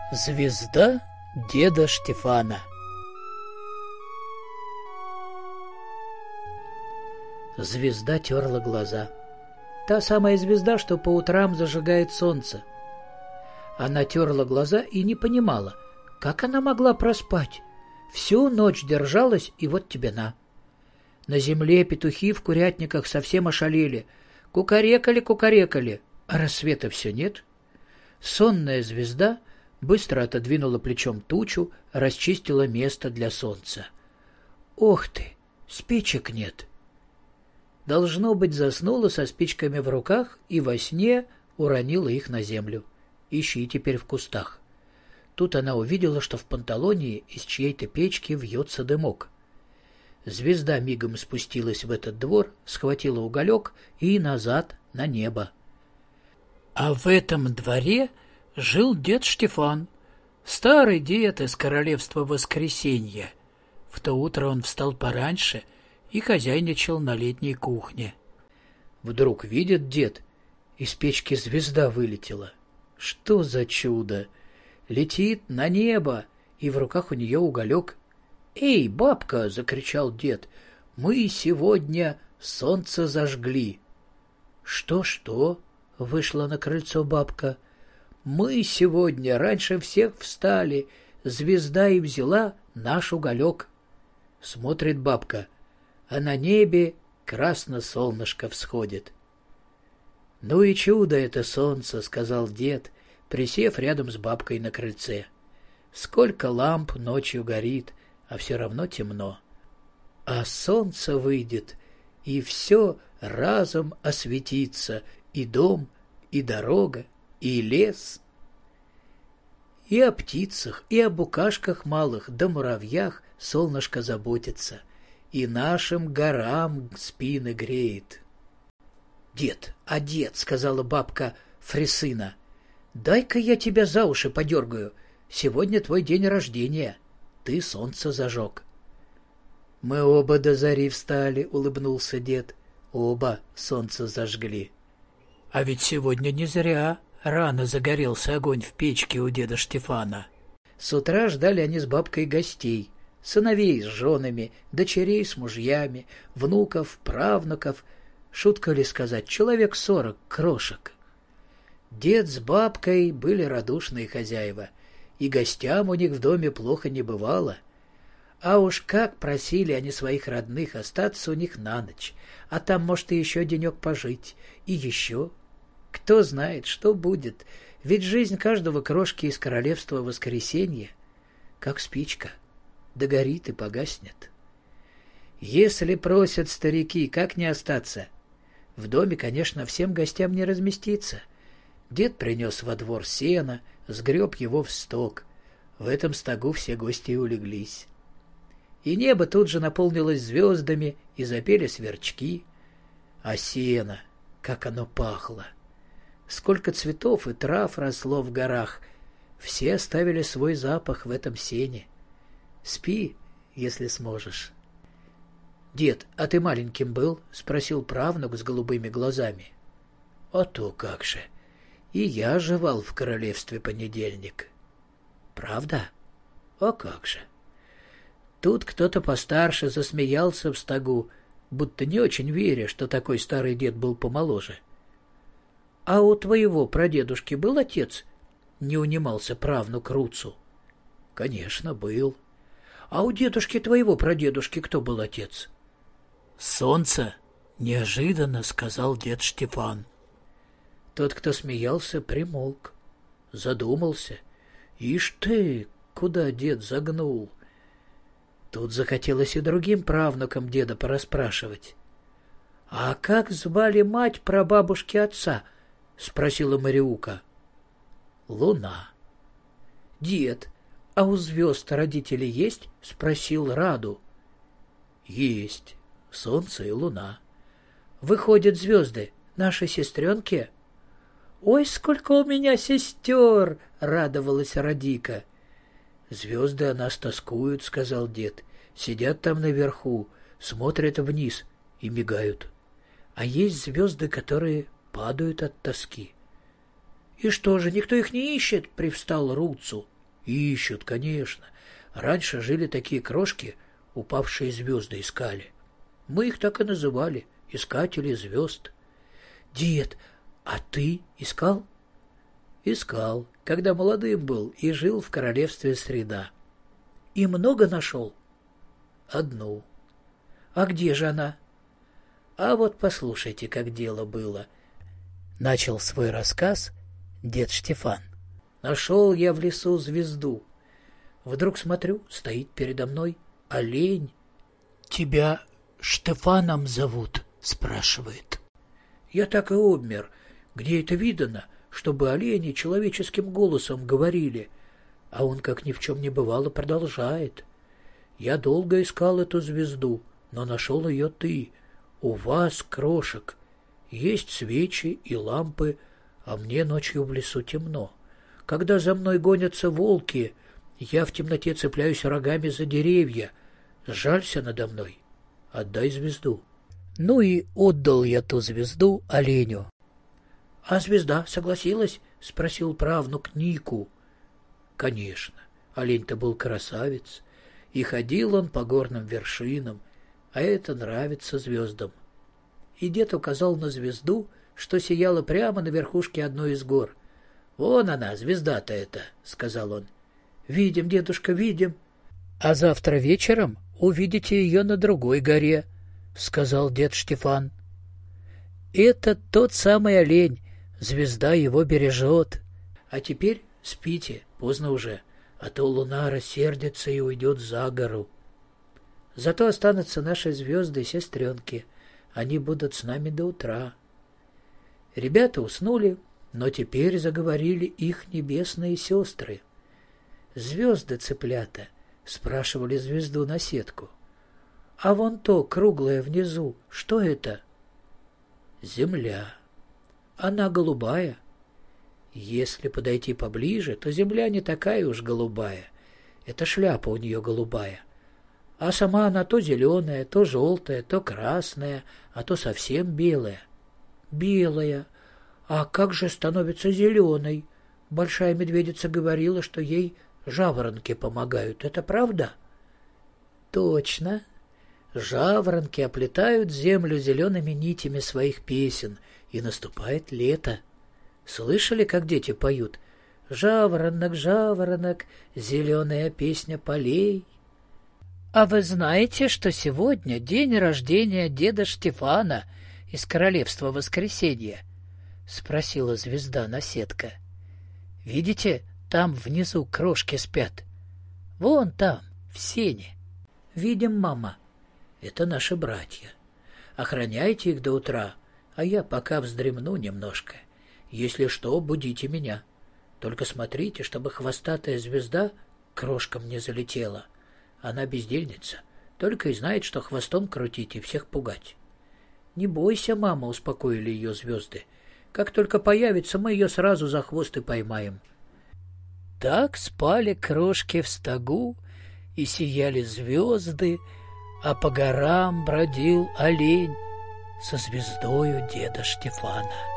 Звезда деда Штефана. Звезда терла глаза. Та самая звезда, что по утрам зажигает солнце. Она терла глаза и не понимала, как она могла проспать. Всю ночь держалась, и вот тебе на. На земле петухи в курятниках совсем ошалели. Кукарекали, а рассвета все нет. Сонная звезда быстро отодвинула плечом тучу, расчистила место для солнца. Ох ты, спичек нет. Должно быть, заснула со спичками в руках и во сне уронила их на землю. Ищи теперь в кустах. Тут она увидела, что в панталоне из чьей-то печки вьется дымок. Звезда мигом спустилась в этот двор, схватила уголек и назад на небо. А в этом дворе жил дед Штефан, старый дед из королевства Воскресенья. В то утро он встал пораньше и хозяйничал на летней кухне. Вдруг видит дед, из печки звезда вылетела. Что за чудо! Летит на небо, и в руках у нее уголек. «Эй, бабка!» — закричал дед. «Мы сегодня солнце зажгли!» «Что?» — вышла на крыльцо бабка. «Мы сегодня раньше всех встали, звезда и взяла наш уголек». Смотрит бабка, а на небе красно солнышко всходит. «Ну и чудо это солнце!» — сказал дед, присев рядом с бабкой на крыльце. «Сколько ламп ночью горит, а все равно темно. А солнце выйдет, и все разом осветится, и дом, и дорога, и лес. И о птицах, и о букашках малых, да муравьях солнышко заботится, и нашим горам спины греет». «Дед, — сказала бабка Фрисына, — дай-ка я тебя за уши подергаю. Сегодня твой день рождения. Ты солнце зажег». «Мы оба до зари встали», — улыбнулся дед. «Оба солнце зажгли». А ведь сегодня не зря рано загорелся огонь в печке у деда Штефана. С утра ждали они с бабкой гостей, сыновей с женами, дочерей с мужьями, внуков, правнуков. Шутка ли сказать, человек 40 крошек. Дед с бабкой были радушные хозяева, и гостям у них в доме плохо не бывало. А уж как просили они своих родных остаться у них на ночь, а там, может, и еще денек пожить, и еще. Кто знает, что будет, ведь жизнь каждого крошки из королевства Воскресенья, как спичка, догорит и погаснет. Если просят старики, как не остаться? В доме, конечно, всем гостям не разместиться. Дед принес во двор сено, сгреб его в стог. В этом стогу все гости и улеглись. И небо тут же наполнилось звездами, и запели сверчки. А сено, как оно пахло! Сколько цветов и трав росло в горах! Все оставили свой запах в этом сене. Спи, если сможешь. «Дед, а ты маленьким был?» — спросил правнук с голубыми глазами. «А то как же! И я жевал в королевстве понедельник». «Правда? А как же!» Тут кто-то постарше засмеялся в стогу, будто не очень веря, что такой старый дед был помоложе. «А у твоего прадедушки был отец?» — не унимался правнук Руцу. «Конечно, был. А у дедушки твоего прадедушки кто был отец?» «Солнце!» — неожиданно сказал дед Штефан. Тот, кто смеялся, примолк, задумался. «Ишь ты, куда дед загнул?» Тут захотелось и другим правнукам деда порасспрашивать. «А как звали мать прабабушки отца?» — спросила Мариука. «Луна». «Дед, а у звезд родители есть?» — спросил Раду. «Есть. Солнце и луна». «Выходят, звезды наши сестренки?» «Ой, сколько у меня сестер!» — радовалась Радика. «Звезды о нас тоскуют», — сказал дед. «Сидят там наверху, смотрят вниз и мигают. А есть звезды, которые падают от тоски». «И что же, никто их не ищет?» — привстал Руцу. Ищут, конечно. Раньше жили такие крошки, упавшие звезды искали. Мы их так и называли — искатели звезд. Дед, а ты искал? Искал, когда молодым был и жил в королевстве Среда. И много нашел? Одну. А где же она? А вот послушайте, как дело было. Начал свой рассказ дед Штефан. Нашел я в лесу звезду. Вдруг смотрю, стоит передо мной олень. Тебя Штефаном зовут? Спрашивает. Я так и обмер. Где это видано, чтобы олени человеческим голосом говорили? А он, как ни в чем не бывало, продолжает. Я долго искал эту звезду, но нашел ее ты. У вас, крошек, есть свечи и лампы, а мне ночью в лесу темно. Когда за мной гонятся волки, я в темноте цепляюсь рогами за деревья. Жалься надо мной, отдай звезду. Ну и отдал я ту звезду оленю. — А звезда согласилась? — спросил правнук Нику. — Конечно, олень-то был красавец, и ходил он по горным вершинам, а это нравится звездам. И дед указал на звезду, что сияла прямо на верхушке одной из гор. — Вон она, звезда-то эта, — сказал он. — Видим, дедушка, видим. — А завтра вечером увидите ее на другой горе, — сказал дед Штефан. — Это тот самый олень, звезда его бережет. А теперь спите, поздно уже, а то луна рассердится и уйдет за гору. Зато останутся наши звезды-сестренки, они будут с нами до утра. Ребята уснули, но теперь заговорили их небесные сестры. Звезды-цыплята спрашивали звезду на сетку. А вон то, круглое внизу, что это? Земля. Она голубая. Если подойти поближе, то земля не такая уж голубая. Это шляпа у нее голубая. А сама она то зеленая, то желтая, то красная, а то совсем белая. Белая. А как же становится зеленой? Большая медведица говорила, что ей жаворонки помогают. Это правда? Точно. Жаворонки оплетают землю зелеными нитями своих песен, и наступает лето. Слышали, как дети поют? «Жаворонок, жаворонок, зеленая песня полей». А вы знаете, что сегодня день рождения деда Штефана из Королевства Воскресенья? Спросила звезда-наседка. Видите, там внизу крошки спят. Вон там, в сене. Видим, мама. Это наши братья. Охраняйте их до утра, а я пока вздремну немножко. Если что, будите меня. Только смотрите, чтобы хвостатая звезда к крошкам не залетела. Она бездельница, только и знает, что хвостом крутить и всех пугать. Не бойся, мама, успокоили ее звезды. Как только появится, мы ее сразу за хвост и поймаем. Так спали крошки в стогу, и сияли звезды, а по горам бродил олень со звездою деда Штефана.